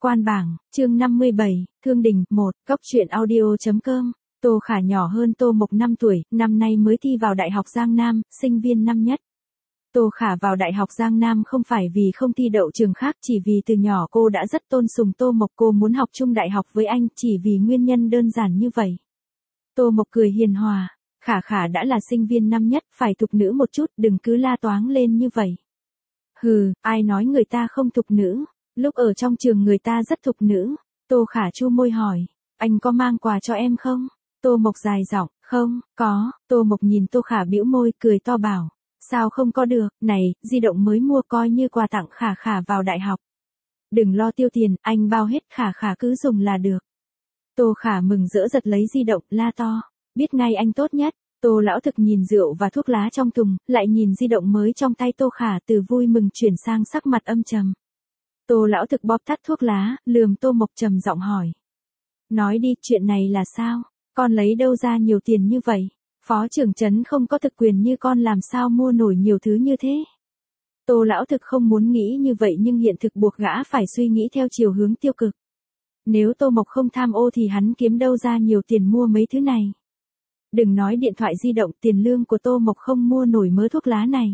Quan bảng, chương 57, Thương Đình, 1, Cóc truyện audio.com. Tô Khả nhỏ hơn Tô Mộc 5 tuổi, năm nay mới thi vào Đại học Giang Nam, sinh viên năm nhất. Tô Khả vào Đại học Giang Nam không phải vì không thi đậu trường khác, chỉ vì từ nhỏ cô đã rất tôn sùng Tô Mộc, cô muốn học chung đại học với anh, chỉ vì nguyên nhân đơn giản như vậy. Tô Mộc cười hiền hòa, Khả đã là sinh viên năm nhất, phải thục nữ một chút, đừng cứ la toáng lên như vậy. Hừ, ai nói người ta không thục nữ, lúc ở trong trường người ta rất thục nữ. Tô Khả chu môi hỏi, anh có mang quà cho em không? Tô Mộc dài giọng, không, có. Tô Mộc nhìn Tô Khả bĩu môi, cười to bảo, sao không có được, này, di động mới mua coi như quà tặng Khả vào đại học. Đừng lo tiêu tiền, anh bao hết, Khả cứ dùng là được. Tô Khả mừng rỡ giật lấy di động, la to, biết ngay anh tốt nhất. Tô lão thực nhìn rượu và thuốc lá trong thùng, lại nhìn di động mới trong tay Tô Khả, từ vui mừng chuyển sang sắc mặt âm trầm. Tô lão thực bóp tắt thuốc lá, lườm Tô Mộc trầm giọng hỏi. Nói đi, chuyện này là sao? Con lấy đâu ra nhiều tiền như vậy? Phó trưởng trấn không có thực quyền như con làm sao mua nổi nhiều thứ như thế? Tô lão thực không muốn nghĩ như vậy nhưng hiện thực buộc gã phải suy nghĩ theo chiều hướng tiêu cực. Nếu Tô Mộc không tham ô thì hắn kiếm đâu ra nhiều tiền mua mấy thứ này? Đừng nói điện thoại di động, tiền lương của Tô Mộc không mua nổi mớ thuốc lá này.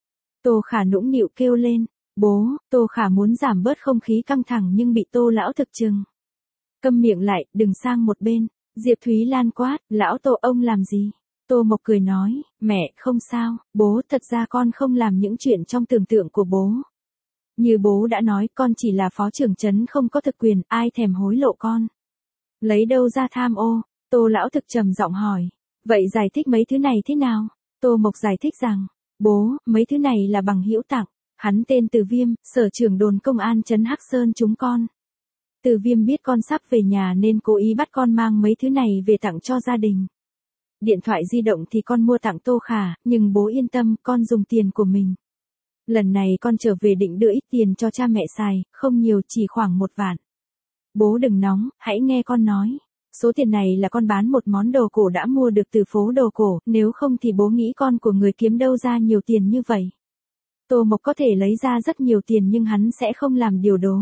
Tô Khả nũng nịu kêu lên, bố. Tô Khả muốn giảm bớt không khí căng thẳng nhưng bị Tô lão thực trừng. Câm miệng lại, đừng sang một bên. Diệp Thúy Lan quát, lão Tô ông làm gì? Tô Mộc cười nói, mẹ, không sao, bố, thật ra con không làm những chuyện trong tưởng tượng của bố. Như bố đã nói, con chỉ là phó trưởng trấn không có thực quyền, ai thèm hối lộ con. Lấy đâu ra tham ô? Tô lão thực trầm giọng hỏi. Vậy giải thích mấy thứ này thế nào? Tô Mộc giải thích rằng, bố, mấy thứ này là bằng hữu tặng. Hắn tên Từ Viêm, sở trưởng đồn công an trấn Hắc Sơn chúng con. Từ Viêm biết con sắp về nhà nên cố ý bắt con mang mấy thứ này về tặng cho gia đình. Điện thoại di động thì con mua tặng Tô Khả, nhưng bố yên tâm, con dùng tiền của mình. Lần này con trở về định đưa ít tiền cho cha mẹ xài, không nhiều, chỉ khoảng 1 vạn. Bố đừng nóng, hãy nghe con nói. Số tiền này là con bán một món đồ cổ đã mua được từ phố đồ cổ, nếu không thì bố nghĩ con của người kiếm đâu ra nhiều tiền như vậy. Tô Mộc có thể lấy ra rất nhiều tiền nhưng hắn sẽ không làm điều đó.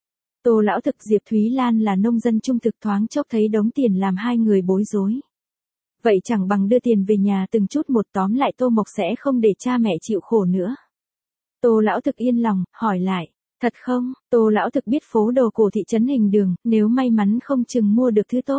Tô lão thực Diệp Thúy Lan là nông dân trung thực, thoáng chốc thấy đống tiền làm hai người bối rối. Vậy chẳng bằng đưa tiền về nhà từng chút một, tóm lại Tô Mộc sẽ không để cha mẹ chịu khổ nữa. Tô lão thực yên lòng, hỏi lại, thật không? Tô lão thực biết phố đồ cổ thị trấn Hình Đường, nếu may mắn không chừng mua được thứ tốt.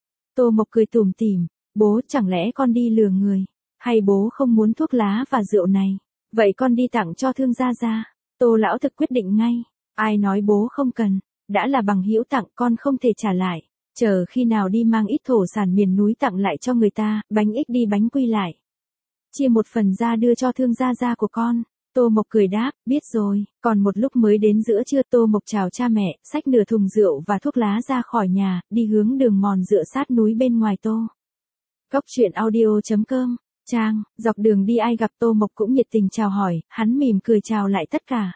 Tô Mộc cười tủm tỉm, bố, chẳng lẽ con đi lừa người? Hay bố không muốn thuốc lá và rượu này? Vậy con đi tặng cho thương gia gia. Tô lão thực quyết định ngay, ai nói bố không cần, đã là bằng hữu tặng con không thể trả lại. Chờ khi nào đi mang ít thổ sản miền núi tặng lại cho người ta, bánh ít đi bánh quy lại. Chia một phần ra đưa cho thương gia gia của con. Tô Mộc cười đáp, biết rồi. Còn một lúc mới đến giữa trưa, Tô Mộc chào cha mẹ, xách nửa thùng rượu và thuốc lá ra khỏi nhà, đi hướng đường mòn dựa sát núi bên ngoài Tô. Cóc truyện audio.com. Trang, dọc đường đi ai gặp Tô Mộc cũng nhiệt tình chào hỏi, hắn mỉm cười chào lại tất cả.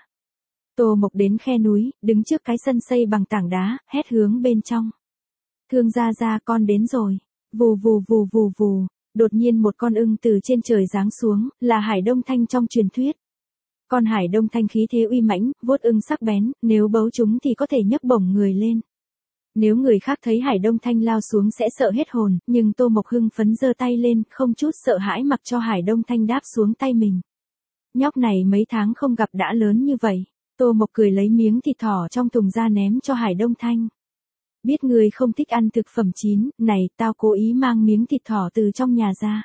Tô Mộc đến khe núi, đứng trước cái sân xây bằng tảng đá, hét hướng bên trong. Thương gia gia, con đến rồi. Vù vù vù vù vù. Đột nhiên một con ưng từ trên trời giáng xuống, là Hải Đông Thanh trong truyền thuyết. Con Hải Đông Thanh khí thế uy mãnh, vuốt ưng sắc bén, nếu bấu chúng thì có thể nhấc bổng người lên. Nếu người khác thấy Hải Đông Thanh lao xuống sẽ sợ hết hồn, nhưng Tô Mộc hưng phấn giơ tay lên, không chút sợ hãi mặc cho Hải Đông Thanh đáp xuống tay mình. Nhóc này mấy tháng không gặp đã lớn như vậy. Tô Mộc cười lấy miếng thịt thỏ trong thùng ra ném cho Hải Đông Thanh. Biết người không thích ăn thực phẩm chín, này, tao cố ý mang miếng thịt thỏ từ trong nhà ra.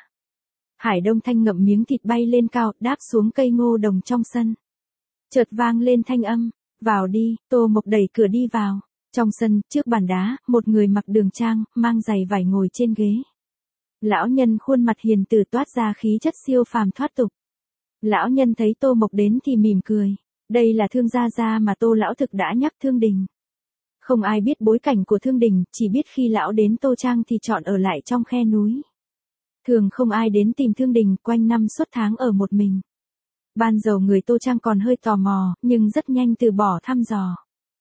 Hải Đông Thanh ngậm miếng thịt bay lên cao, đáp xuống cây ngô đồng trong sân. Chợt vang lên thanh âm, vào đi. Tô Mộc đẩy cửa đi vào. Trong sân, trước bàn đá, một người mặc đường trang, mang giày vải ngồi trên ghế. Lão nhân khuôn mặt hiền từ toát ra khí chất siêu phàm thoát tục. Lão nhân thấy Tô Mộc đến thì mỉm cười. Đây là Thương gia gia mà Tô lão thực đã nhắc Thương Đình. Không ai biết bối cảnh của Thương Đình, chỉ biết khi lão đến Tô Trang thì chọn ở lại trong khe núi. Thường không ai đến tìm Thương Đình, quanh năm suốt tháng ở một mình. Ban đầu người Tô Trang còn hơi tò mò, nhưng rất nhanh từ bỏ thăm dò.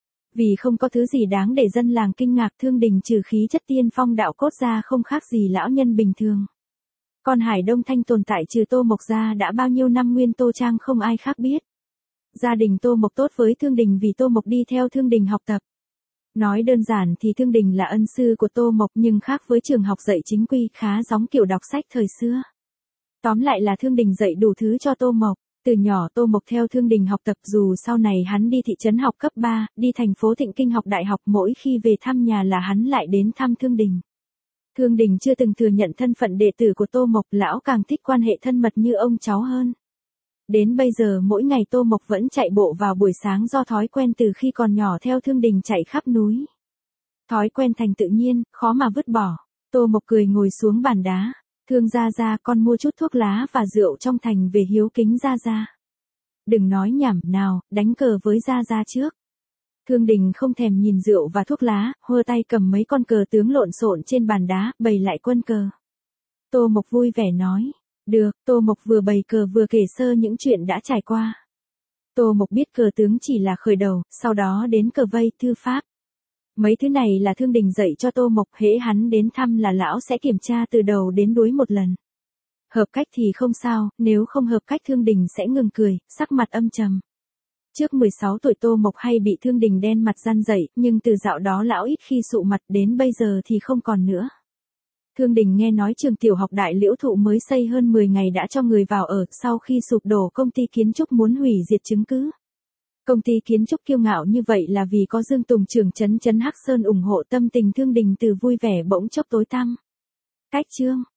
Vì không có thứ gì đáng để dân làng kinh ngạc, Thương Đình trừ khí chất tiên phong đạo cốt ra không khác gì lão nhân bình thường. Còn Hải Đông Thanh tồn tại trừ Tô Mộc ra đã bao nhiêu năm nguyên Tô Trang không ai khác biết. Gia đình Tô Mộc tốt với Thương Đình vì Tô Mộc đi theo Thương Đình học tập. Nói đơn giản thì Thương Đình là ân sư của Tô Mộc nhưng khác với trường học dạy chính quy khá giống kiểu đọc sách thời xưa. Tóm lại là Thương Đình dạy đủ thứ cho Tô Mộc. Từ nhỏ Tô Mộc theo Thương Đình học tập dù sau này hắn đi thị trấn học cấp 3, đi thành phố Thịnh Kinh học đại học mỗi khi về thăm nhà là hắn lại đến thăm Thương Đình. Thương Đình chưa từng thừa nhận thân phận đệ tử của Tô Mộc, lão càng thích quan hệ thân mật như ông cháu hơn. Đến bây giờ mỗi ngày Tô Mộc vẫn chạy bộ vào buổi sáng do thói quen từ khi còn nhỏ theo Thương Đình chạy khắp núi. Thói quen thành tự nhiên, khó mà vứt bỏ. Tô Mộc cười ngồi xuống bàn đá. Thương gia gia, con mua chút thuốc lá và rượu trong thành về hiếu kính gia gia. Đừng nói nhảm, nào, đánh cờ với gia gia trước. Thương Đình không thèm nhìn rượu và thuốc lá, hơ tay cầm mấy con cờ tướng lộn xộn trên bàn đá, bày lại quân cờ. Tô Mộc vui vẻ nói. Được, Tô Mộc vừa bày cờ vừa kể sơ những chuyện đã trải qua. Tô Mộc biết cờ tướng chỉ là khởi đầu, sau đó đến cờ vây, thư pháp. Mấy thứ này là Thương Đình dạy cho Tô Mộc, hễ hắn đến thăm là lão sẽ kiểm tra từ đầu đến đuôi một lần. Hợp cách thì không sao, nếu không hợp cách Thương Đình sẽ ngừng cười, sắc mặt âm trầm. Trước 16 tuổi Tô Mộc hay bị Thương Đình đen mặt răn dậy, nhưng từ dạo đó lão ít khi sụ mặt, đến bây giờ thì không còn nữa. Thương Đình nghe nói trường tiểu học Đại Liễu Thụ mới xây hơn 10 ngày đã cho người vào ở, sau khi sụp đổ công ty kiến trúc muốn hủy diệt chứng cứ. Công ty kiến trúc kiêu ngạo như vậy là vì có Dương Tùng trưởng trấn Hắc Sơn ủng hộ, tâm tình Thương Đình từ vui vẻ bỗng chốc tối tăm. Cách chương